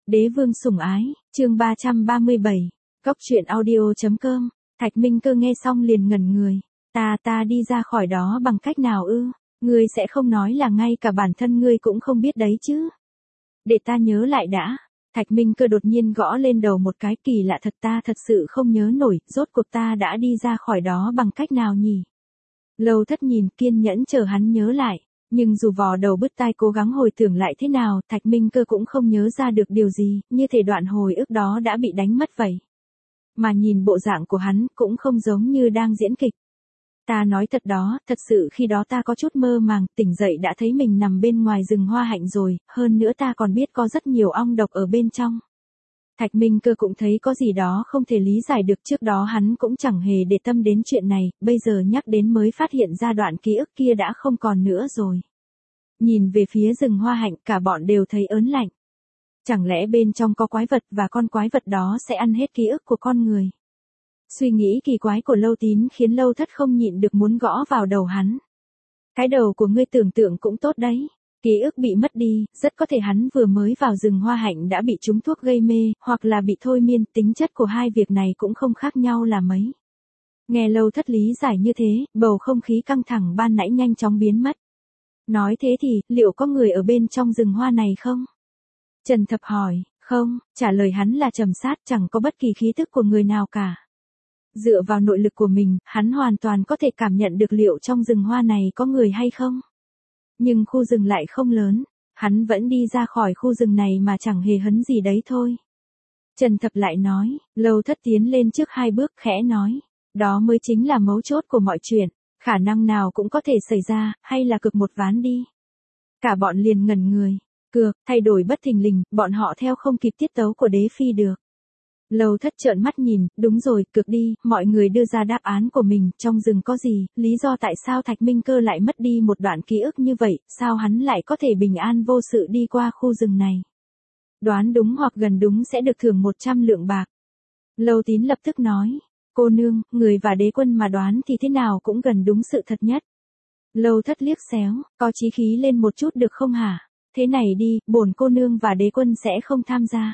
Đế vương sủng ái, chương 337, Cốc truyện audio.com, Thạch Minh Cơ nghe xong liền ngẩn người. Ta đi ra khỏi đó bằng cách nào ư? Ngươi sẽ không nói là ngay cả bản thân ngươi cũng không biết đấy chứ? Để ta nhớ lại đã. Thạch Minh Cơ đột nhiên gõ lên đầu một cái, kỳ lạ thật, ta thật sự không nhớ nổi, rốt cuộc ta đã đi ra khỏi đó bằng cách nào nhỉ? Lâu Thất nhìn, kiên nhẫn chờ hắn nhớ lại. Nhưng dù vò đầu bứt tai cố gắng hồi tưởng lại thế nào, Thạch Minh Cơ cũng không nhớ ra được điều gì, như thể đoạn hồi ức đó đã bị đánh mất vậy. Mà nhìn bộ dạng của hắn cũng không giống như đang diễn kịch. Ta nói thật đó, thật sự khi đó ta có chút mơ màng, tỉnh dậy đã thấy mình nằm bên ngoài rừng hoa hạnh rồi, hơn nữa ta còn biết có rất nhiều ong độc ở bên trong. Thạch Minh Cơ cũng thấy có gì đó không thể lý giải được, trước đó hắn cũng chẳng hề để tâm đến chuyện này, bây giờ nhắc đến mới phát hiện ra đoạn ký ức kia đã không còn nữa rồi. Nhìn về phía rừng hoa hạnh, cả bọn đều thấy ớn lạnh. Chẳng lẽ bên trong có quái vật và con quái vật đó sẽ ăn hết ký ức của con người? Suy nghĩ kỳ quái của Lâu Tín khiến Lâu Thất không nhịn được muốn gõ vào đầu hắn. Cái đầu của ngươi tưởng tượng cũng tốt đấy. Ký ức bị mất đi, rất có thể hắn vừa mới vào rừng hoa hạnh đã bị trúng thuốc gây mê, hoặc là bị thôi miên, tính chất của hai việc này cũng không khác nhau là mấy. Nghe Lâu Thất lý giải như thế, bầu không khí căng thẳng ban nãy nhanh chóng biến mất. Nói thế thì, liệu có người ở bên trong rừng hoa này không? Trần Thập hỏi, không, trả lời hắn là trầm sát, chẳng có bất kỳ khí tức của người nào cả. Dựa vào nội lực của mình, hắn hoàn toàn có thể cảm nhận được liệu trong rừng hoa này có người hay không. Nhưng khu rừng lại không lớn, hắn vẫn đi ra khỏi khu rừng này mà chẳng hề hấn gì đấy thôi. Trần Thập lại nói, Lâu Thất tiến lên trước 2 bước khẽ nói, đó mới chính là mấu chốt của mọi chuyện, khả năng nào cũng có thể xảy ra, hay là cược một ván đi. Cả bọn liền ngẩn người, cược, thay đổi bất thình lình, bọn họ theo không kịp tiết tấu của Đế Phi được. Lâu Thất trợn mắt nhìn, đúng rồi, cược đi, mọi người đưa ra đáp án của mình, trong rừng có gì, lý do tại sao Thạch Minh Cơ lại mất đi một đoạn ký ức như vậy, sao hắn lại có thể bình an vô sự đi qua khu rừng này. Đoán đúng hoặc gần đúng sẽ được thưởng 100 lượng bạc. Lâu Tín lập tức nói, cô nương, người và đế quân mà đoán thì thế nào cũng gần đúng sự thật nhất. Lâu Thất liếc xéo, có chí khí lên một chút được không hả? Thế này đi, bổn cô nương và đế quân sẽ không tham gia.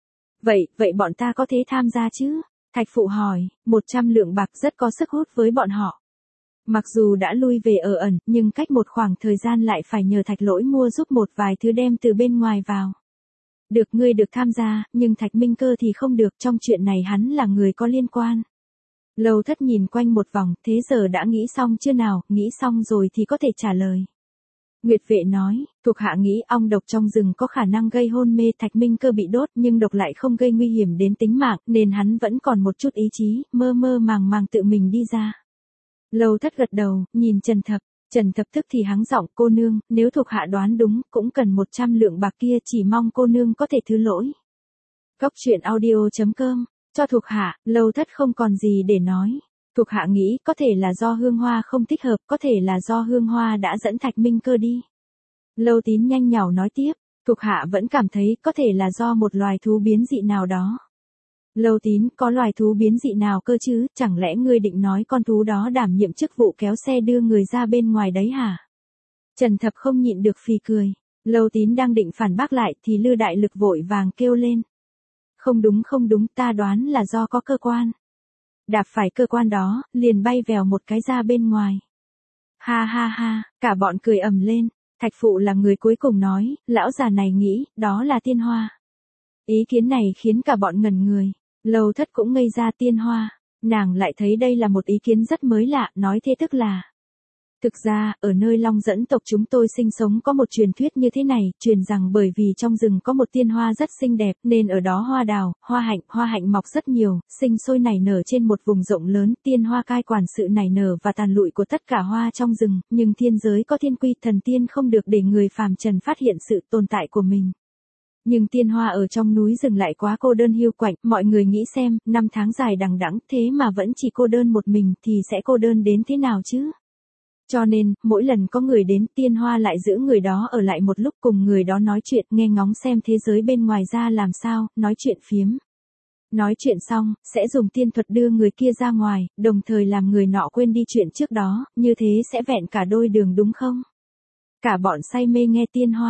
Vậy bọn ta có thể tham gia chứ? Thạch Phụ hỏi, 100 lượng bạc rất có sức hút với bọn họ. Mặc dù đã lui về ở ẩn, nhưng cách một khoảng thời gian lại phải nhờ Thạch Lỗi mua giúp một vài thứ đem từ bên ngoài vào. Được, ngươi được tham gia, nhưng Thạch Minh Cơ thì không được, trong chuyện này hắn là người có liên quan. Lâu Thất nhìn quanh một vòng, thế giờ đã nghĩ xong chưa nào, nghĩ xong rồi thì có thể trả lời. Nguyệt Vệ nói, thuộc hạ nghĩ ong độc trong rừng có khả năng gây hôn mê, Thạch Minh Cơ bị đốt nhưng độc lại không gây nguy hiểm đến tính mạng, nên hắn vẫn còn một chút ý chí, mơ màng tự mình đi ra. Lâu Thất gật đầu, nhìn Trần Thập tức thì hắng giọng, cô nương, nếu thuộc hạ đoán đúng, cũng cần 100 lượng bạc kia, chỉ mong cô nương có thể thứ lỗi. Cốc truyện audio.com, cho thuộc hạ. Lâu Thất không còn gì để nói. Thuộc hạ nghĩ có thể là do hương hoa không thích hợp, có thể là do hương hoa đã dẫn Thạch Minh Cơ đi. Lâu Tín nhanh nhảu nói tiếp, thuộc hạ vẫn cảm thấy có thể là do một loài thú biến dị nào đó. Lâu Tín, có loài thú biến dị nào cơ chứ, chẳng lẽ ngươi định nói con thú đó đảm nhiệm chức vụ kéo xe đưa người ra bên ngoài đấy hả? Trần Thập không nhịn được phì cười. Lâu Tín đang định phản bác lại thì Lư Đại Lực vội vàng kêu lên. Không đúng, ta đoán là do có cơ quan. Đạp phải cơ quan đó, liền bay vèo một cái ra bên ngoài. Ha, cả bọn cười ầm lên. Thạch Phụ là người cuối cùng nói, lão già này nghĩ, đó là tiên hoa. Ý kiến này khiến cả bọn ngẩn người. Lâu Thất cũng ngây ra, tiên hoa. Nàng lại thấy đây là một ý kiến rất mới lạ, nói thế tức là. Thực ra, ở nơi Long Dẫn tộc chúng tôi sinh sống có một truyền thuyết như thế này, truyền rằng bởi vì trong rừng có một tiên hoa rất xinh đẹp, nên ở đó hoa đào, hoa hạnh mọc rất nhiều, sinh sôi nảy nở trên một vùng rộng lớn, tiên hoa cai quản sự nảy nở và tàn lụi của tất cả hoa trong rừng, nhưng thiên giới có thiên quy, thần tiên không được để người phàm trần phát hiện sự tồn tại của mình. Nhưng tiên hoa ở trong núi rừng lại quá cô đơn hiu quạnh, mọi người nghĩ xem, 5 tháng dài đằng đẵng thế mà vẫn chỉ cô đơn một mình thì sẽ cô đơn đến thế nào chứ? Cho nên, mỗi lần có người đến, tiên hoa lại giữ người đó ở lại một lúc, cùng người đó nói chuyện, nghe ngóng xem thế giới bên ngoài ra làm sao, nói chuyện phiếm. Nói chuyện xong, sẽ dùng tiên thuật đưa người kia ra ngoài, đồng thời làm người nọ quên đi chuyện trước đó, như thế sẽ vẹn cả đôi đường đúng không? Cả bọn say mê nghe tiên hoa.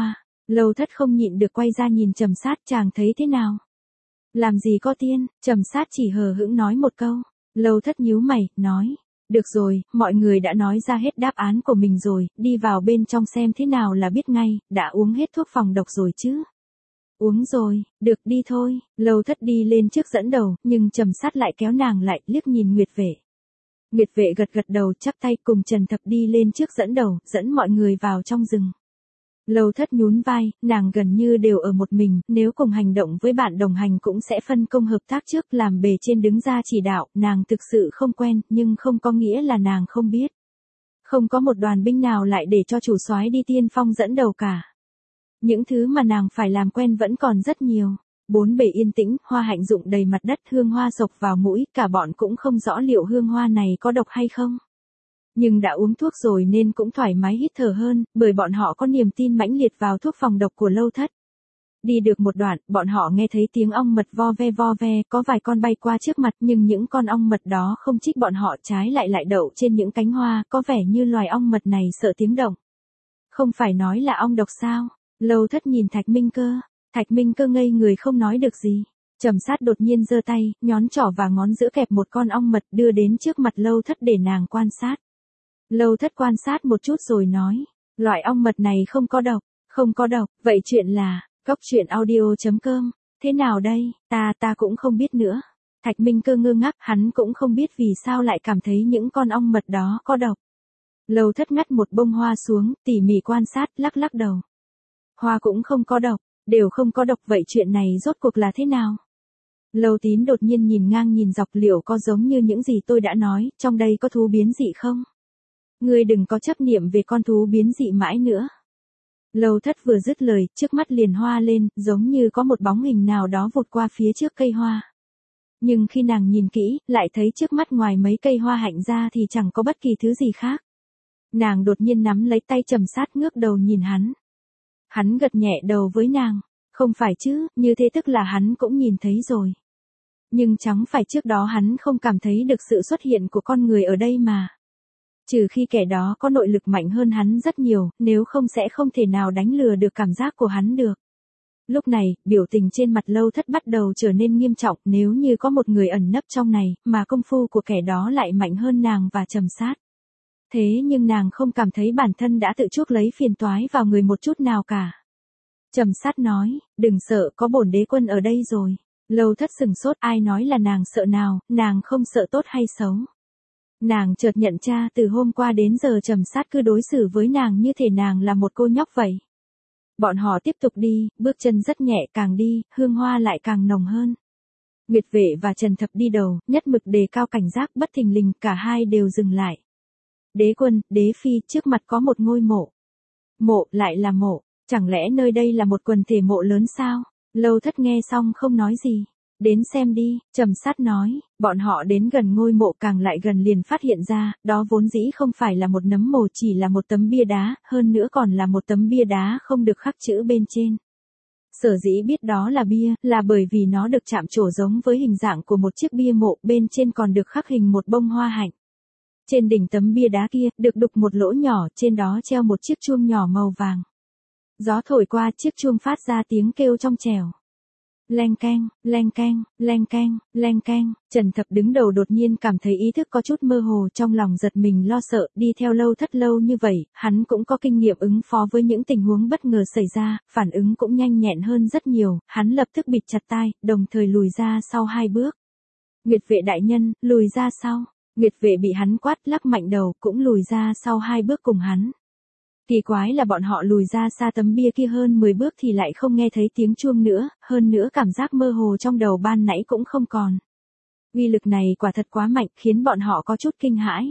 Lâu Thất không nhịn được quay ra nhìn Trầm Sát, chàng thấy thế nào? Làm gì có tiên, Trầm Sát chỉ hờ hững nói một câu. Lâu Thất nhíu mày, nói. Được rồi, mọi người đã nói ra hết đáp án của mình rồi, đi vào bên trong xem thế nào là biết ngay, đã uống hết thuốc phòng độc rồi chứ? Uống rồi, được đi thôi. Lâu Thất đi lên trước dẫn đầu, nhưng Trầm Sát lại kéo nàng lại, liếc nhìn Nguyệt Vệ. Nguyệt Vệ gật gật đầu, chắp tay cùng Trần Thập đi lên trước dẫn đầu, dẫn mọi người vào trong rừng. Lâu Thất nhún vai, nàng gần như đều ở một mình, nếu cùng hành động với bạn đồng hành cũng sẽ phân công hợp tác trước, làm bề trên đứng ra chỉ đạo, nàng thực sự không quen, nhưng không có nghĩa là nàng không biết. Không có một đoàn binh nào lại để cho chủ soái đi tiên phong dẫn đầu cả. Những thứ mà nàng phải làm quen vẫn còn rất nhiều. Bốn bề yên tĩnh, hoa hạnh rụng đầy mặt đất, hương hoa xộc vào mũi, cả bọn cũng không rõ liệu hương hoa này có độc hay không. Nhưng đã uống thuốc rồi nên cũng thoải mái hít thở hơn, bởi bọn họ có niềm tin mãnh liệt vào thuốc phòng độc của Lâu Thất. Đi được một đoạn, bọn họ nghe thấy tiếng ong mật vo ve, có vài con bay qua trước mặt, nhưng những con ong mật đó không chích bọn họ, trái lại đậu trên những cánh hoa, có vẻ như loài ong mật này sợ tiếng động. Không phải nói là ong độc sao? Lâu Thất nhìn Thạch Minh Cơ. Thạch Minh Cơ ngây người không nói được gì. Trầm Sát đột nhiên giơ tay, nhón trỏ và ngón giữa kẹp một con ong mật đưa đến trước mặt Lâu Thất để nàng quan sát. Lâu Thất quan sát một chút rồi nói, loại ong mật này không có độc, không có độc, vậy chuyện là, Cóc Truyện Audio.com, thế nào đây, ta cũng không biết nữa. Thạch Minh Cơ ngơ ngác, hắn cũng không biết vì sao lại cảm thấy những con ong mật đó có độc. Lâu Thất ngắt một bông hoa xuống, tỉ mỉ quan sát, lắc đầu. Hoa cũng không có độc, đều không có độc, vậy chuyện này rốt cuộc là thế nào? Lâu Tín đột nhiên nhìn ngang nhìn dọc, liệu có giống như những gì tôi đã nói, trong đây có thú biến dị không? Ngươi đừng có chấp niệm về con thú biến dị mãi nữa. Lâu Thất vừa dứt lời, trước mắt liền hoa lên, giống như có một bóng hình nào đó vụt qua phía trước cây hoa. Nhưng khi nàng nhìn kỹ, lại thấy trước mắt ngoài mấy cây hoa hạnh ra thì chẳng có bất kỳ thứ gì khác. Nàng đột nhiên nắm lấy tay Trầm Sát, ngước đầu nhìn hắn. Hắn gật nhẹ đầu với nàng. Không phải chứ, như thế tức là hắn cũng nhìn thấy rồi. Nhưng chẳng phải trước đó hắn không cảm thấy được sự xuất hiện của con người ở đây mà. Trừ khi kẻ đó có nội lực mạnh hơn hắn rất nhiều, nếu không sẽ không thể nào đánh lừa được cảm giác của hắn được. Lúc này, biểu tình trên mặt Lâu Thất bắt đầu trở nên nghiêm trọng, nếu như có một người ẩn nấp trong này, mà công phu của kẻ đó lại mạnh hơn nàng và Trầm Sát. Thế nhưng nàng không cảm thấy bản thân đã tự chuốc lấy phiền toái vào người một chút nào cả. Trầm Sát nói, đừng sợ, có bổn đế quân ở đây rồi. Lâu Thất sừng sốt, ai nói là nàng sợ nào, nàng không sợ tốt hay xấu. Nàng chợt nhận ra từ hôm qua đến giờ Trầm Sát cứ đối xử với nàng như thể nàng là một cô nhóc vậy. Bọn họ tiếp tục đi, bước chân rất nhẹ, càng đi, hương hoa lại càng nồng hơn. Nguyệt Vệ và Trần Thập đi đầu, nhất mực đề cao cảnh giác, bất thình lình cả hai đều dừng lại. Đế quân, đế phi, trước mặt có một ngôi mộ. Mộ, lại là mộ, chẳng lẽ nơi đây là một quần thể mộ lớn sao? Lâu Thất nghe xong không nói gì. Đến xem đi, Trầm Sát nói, bọn họ đến gần ngôi mộ, càng lại gần liền phát hiện ra, đó vốn dĩ không phải là một nấm mồ, chỉ là một tấm bia đá, hơn nữa còn là một tấm bia đá không được khắc chữ bên trên. Sở dĩ biết đó là bia, là bởi vì nó được chạm trổ giống với hình dạng của một chiếc bia mộ, bên trên còn được khắc hình một bông hoa hạnh. Trên đỉnh tấm bia đá kia, được đục một lỗ nhỏ, trên đó treo một chiếc chuông nhỏ màu vàng. Gió thổi qua, chiếc chuông phát ra tiếng kêu trong trẻo. Leng keng, leng keng, leng keng, leng keng. Trần Thập đứng đầu đột nhiên cảm thấy ý thức có chút mơ hồ, trong lòng giật mình lo sợ, đi theo Lâu Thất lâu như vậy, hắn cũng có kinh nghiệm ứng phó với những tình huống bất ngờ xảy ra, phản ứng cũng nhanh nhẹn hơn rất nhiều, hắn lập tức bịt chặt tai, đồng thời lùi ra sau 2 bước. Nguyệt Vệ đại nhân, lùi ra sau. Nguyệt Vệ bị hắn quát, lắc mạnh đầu, cũng lùi ra sau 2 bước cùng hắn. Kỳ quái là bọn họ lùi ra xa tấm bia kia hơn 10 bước thì lại không nghe thấy tiếng chuông nữa, hơn nữa cảm giác mơ hồ trong đầu ban nãy cũng không còn. Uy lực này quả thật quá mạnh, khiến bọn họ có chút kinh hãi.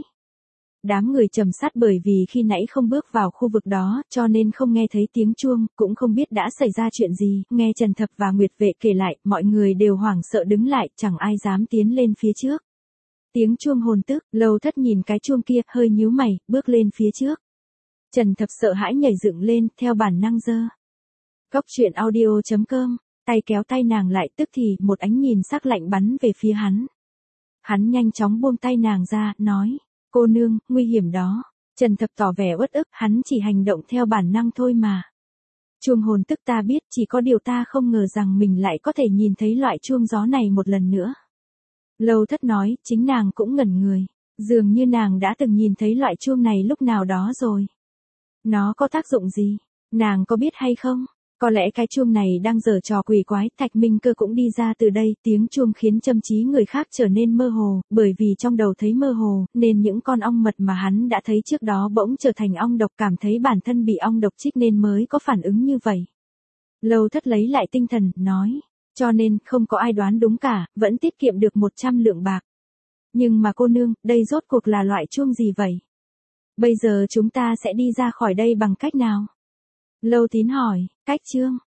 Đám người Trầm Sát bởi vì khi nãy không bước vào khu vực đó, cho nên không nghe thấy tiếng chuông, cũng không biết đã xảy ra chuyện gì, nghe Trần Thập và Nguyệt Vệ kể lại, mọi người đều hoảng sợ đứng lại, chẳng ai dám tiến lên phía trước. Tiếng chuông hồn tức, Lâu Thất nhìn cái chuông kia, hơi nhíu mày, bước lên phía trước. Trần Thập sợ hãi nhảy dựng lên, theo bản năng giơ. Cóc Truyện Audio.com, tay kéo tay nàng lại, tức thì một ánh nhìn sắc lạnh bắn về phía hắn. Hắn nhanh chóng buông tay nàng ra, nói, cô nương, nguy hiểm đó. Trần Thập tỏ vẻ uất ức, hắn chỉ hành động theo bản năng thôi mà. Chuông hồn tức ta biết, chỉ có điều ta không ngờ rằng mình lại có thể nhìn thấy loại chuông gió này một lần nữa. Lâu Thất nói, chính nàng cũng ngẩn người. Dường như nàng đã từng nhìn thấy loại chuông này lúc nào đó rồi. Nó có tác dụng gì? Nàng có biết hay không? Có lẽ cái chuông này đang giở trò quỷ quái. Thạch Minh Cơ cũng đi ra từ đây. Tiếng chuông khiến tâm trí người khác trở nên mơ hồ. Bởi vì trong đầu thấy mơ hồ, nên những con ong mật mà hắn đã thấy trước đó bỗng trở thành ong độc, cảm thấy bản thân bị ong độc chích nên mới có phản ứng như vậy. Lâu Thất lấy lại tinh thần, nói. Cho nên không có ai đoán đúng cả, vẫn tiết kiệm được 100 lượng bạc. Nhưng mà cô nương, đây rốt cuộc là loại chuông gì vậy? Bây giờ chúng ta sẽ đi ra khỏi đây bằng cách nào? Lâu Tín hỏi, cách Trương.